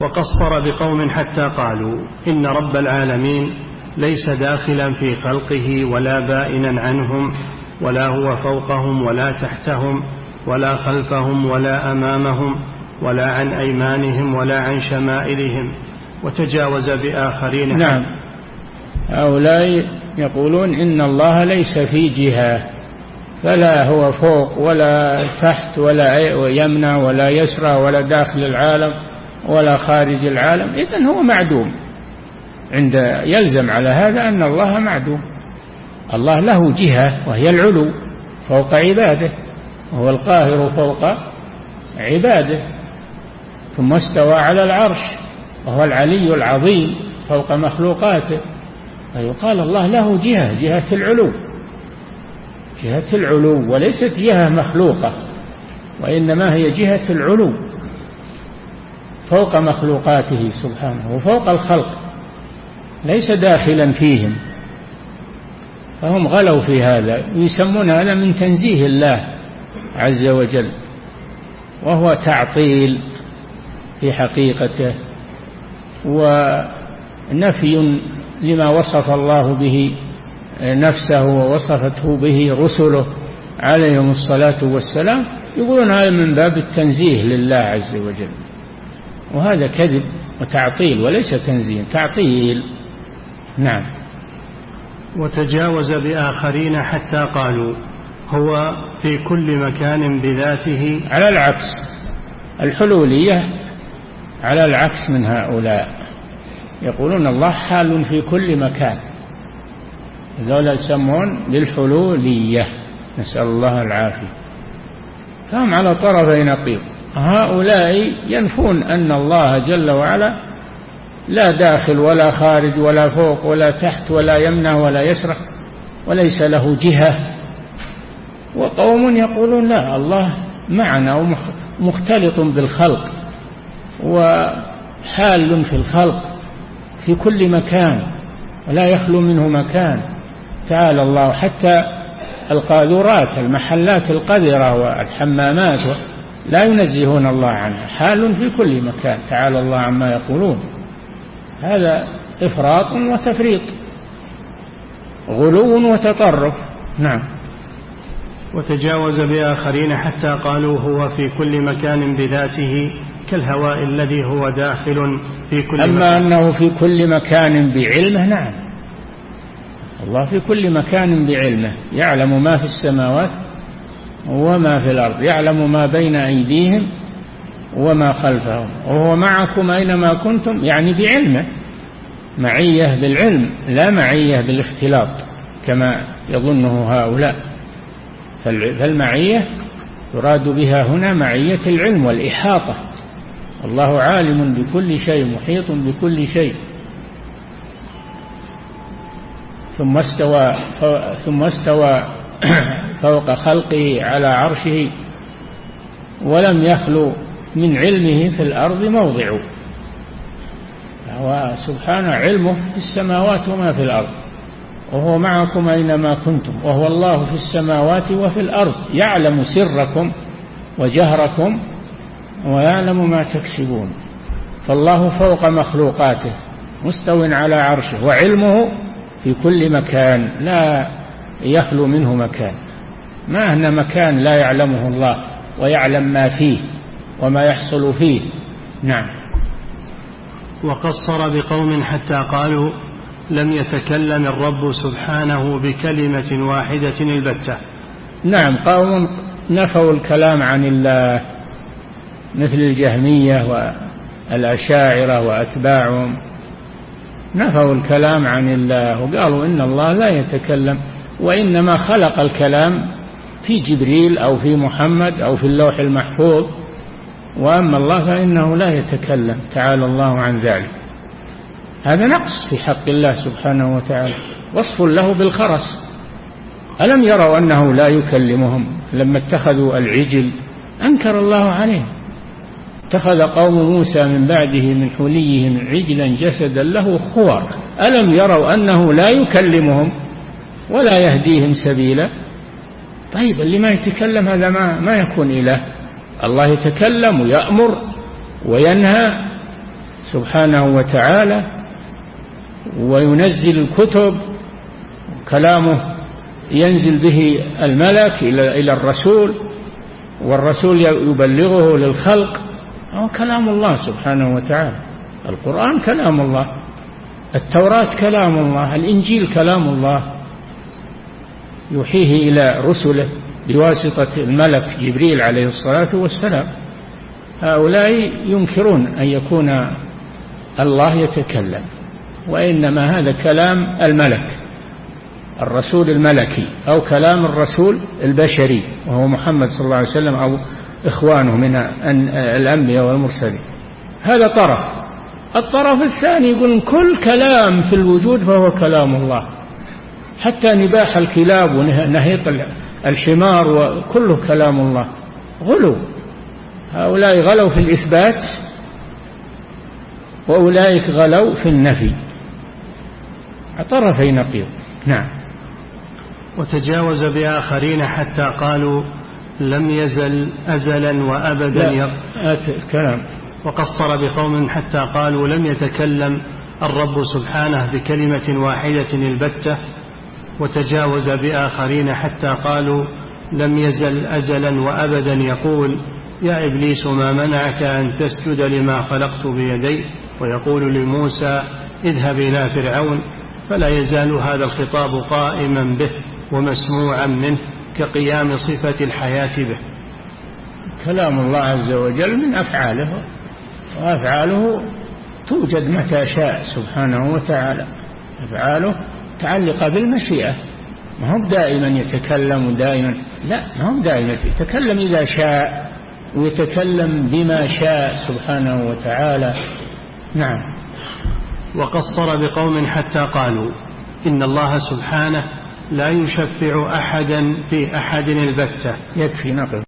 وقصر بقوم حتى قالوا إن رب العالمين ليس داخلا في خلقه ولا بائنا عنهم، ولا هو فوقهم ولا تحتهم ولا خلفهم ولا أمامهم ولا عن أيمانهم ولا عن شمائلهم، وتجاوز بآخرين. نعم، هؤلاء يقولون إن الله ليس في جهة، فلا هو فوق ولا تحت ولا يمنى ولا يسرى ولا داخل العالم ولا خارج العالم، إذن هو معدوم. يلزم على هذا أن الله معدوم. الله له جهة وهي العلو فوق عباده، وهو القاهر فوق عباده، ثم استوى على العرش وهو العلي العظيم فوق مخلوقاته. فيقال الله له جهة العلو، جهة العلو، وليست جهة مخلوقة، وإنما هي جهة العلو فوق مخلوقاته سبحانه وفوق الخلق، ليس داخلا فيهم. فهم غلوا في هذا، يسمون هذا من تنزيه الله عز وجل، وهو تعطيل في حقيقته ونفي لما وصف الله به نفسه ووصفته به رسله عليهم الصلاة والسلام. يقولون هذا من باب التنزيه لله عز وجل، وهذا كذب وتعطيل وليس تنزيه، تعطيل. نعم. وتجاوز بآخرين حتى قالوا هو في كل مكان بذاته. على العكس، الحلولية على العكس من هؤلاء، يقولون الله حال في كل مكان، ذولا يسمون بالحلولية، نسأل الله العافية. فهم على طرفي نقيض. هؤلاء ينفون أن الله جل وعلا لا داخل ولا خارج ولا فوق ولا تحت ولا يمنى ولا يسرى، وليس له جهة. وقوم يقولون لا، الله معنا ومختلط بالخلق وحال في الخلق في كل مكان ولا يخلو منه مكان. تعالى الله، حتى القاذورات، المحلات القذرة والحمامات لا ينزهون الله عنها، حال في كل مكان. تعالى الله عما يقولون. هذا إفراط وتفريط، غلو وتطرف. نعم. وتجاوز بآخرين حتى قالوا هو في كل مكان بذاته كالهواء الذي هو داخل في كل أما مكان. أنه في كل مكان بعلمه، نعم، الله في كل مكان بعلمه، يعلم ما في السماوات وما في الأرض، يعلم ما بين أيديهم وما خلفهم، وهو معكم أينما كنتم، يعني بعلمه، معية بالعلم لا معية بالاختلاط كما يظنه هؤلاء. فالمعية يراد بها هنا معية العلم والإحاطة، الله عالم بكل شيء محيط بكل شيء. ثم استوى فوق خلقه على عرشه ولم يخلو من علمه في الأرض موضع. هو سبحانه علمه في السماوات وما في الأرض، وهو معكم أينما كنتم، وهو الله في السماوات وفي الأرض، يعلم سركم وجهركم ويعلم ما تكسبون. فالله فوق مخلوقاته مستو على عرشه، وعلمه في كل مكان لا يخلو منه مكان. ما هنا مكان لا يعلمه الله ويعلم ما فيه وما يحصل فيه. نعم. وقصر بقوم حتى قالوا لم يتكلم الرب سبحانه بكلمة واحدة البتة. نعم، قوم نفوا الكلام عن الله مثل الجهمية والأشاعرة وأتباعهم، نفوا الكلام عن الله وقالوا إن الله لا يتكلم، وإنما خلق الكلام في جبريل أو في محمد أو في اللوح المحفوظ، وأما الله فإنه لا يتكلم، تعالى الله عن ذلك. هذا نقص في حق الله سبحانه وتعالى، وصف له بالخرس. ألم يروا أنه لا يكلمهم؟ لما اتخذوا العجل أنكر الله عليهم. اتخذ قوم موسى من بعده من حليهم عجلا جسدا له خوار، ألم يروا أنه لا يكلمهم ولا يهديهم سبيلا؟ طيب اللي ما يتكلم هذا ما يكون إله. الله يتكلم ويأمر وينهى سبحانه وتعالى وينزل الكتب، كلامه ينزل به الملك إلى الرسول، والرسول يبلغه للخلق. هو كلام الله سبحانه وتعالى. القرآن كلام الله، التوراة كلام الله، الإنجيل كلام الله يوحيه إلى رسله بواسطة الملك جبريل عليه الصلاة والسلام. هؤلاء ينكرون أن يكون الله يتكلم، وإنما هذا كلام الملك، الرسول الملكي، أو كلام الرسول البشري وهو محمد صلى الله عليه وسلم أو إخوانه من الأنبياء والمرسلين. هذا طرف. الطرف الثاني يقول كل كلام في الوجود فهو كلام الله، حتى نباح الكلاب ونهيط الحمار وكله كلام الله. غلو. هؤلاء غلوا في الإثبات وأولئك غلوا في النفي، طرفي نقيض. نعم. وتجاوز بآخرين حتى قالوا لم يزل أزلا وأبدا كلام. وقصر بقوم حتى قالوا لم يتكلم الرب سبحانه بكلمة واحدة البتة. وتجاوز بآخرين حتى قالوا لم يزل أزلا وأبدا يقول يا إبليس ما منعك أن تسجد لما خلقت بيدي، ويقول لموسى اذهب إلى فرعون. فلا يزال هذا الخطاب قائما به ومسموعا منه كقيام صفة الحياة به. كلام الله عز وجل من أفعاله، وأفعاله توجد متى شاء سبحانه وتعالى. أفعاله متعلقة بالمشيئة، ما هو دائما يتكلم دائما، لا، ما هو دائما يتكلم إذا شاء، ويتكلم بما شاء سبحانه وتعالى. نعم. وقصر بقوم حتى قالوا إن الله سبحانه لا يشفع أحدا في أحد البتة. يكفي نقل.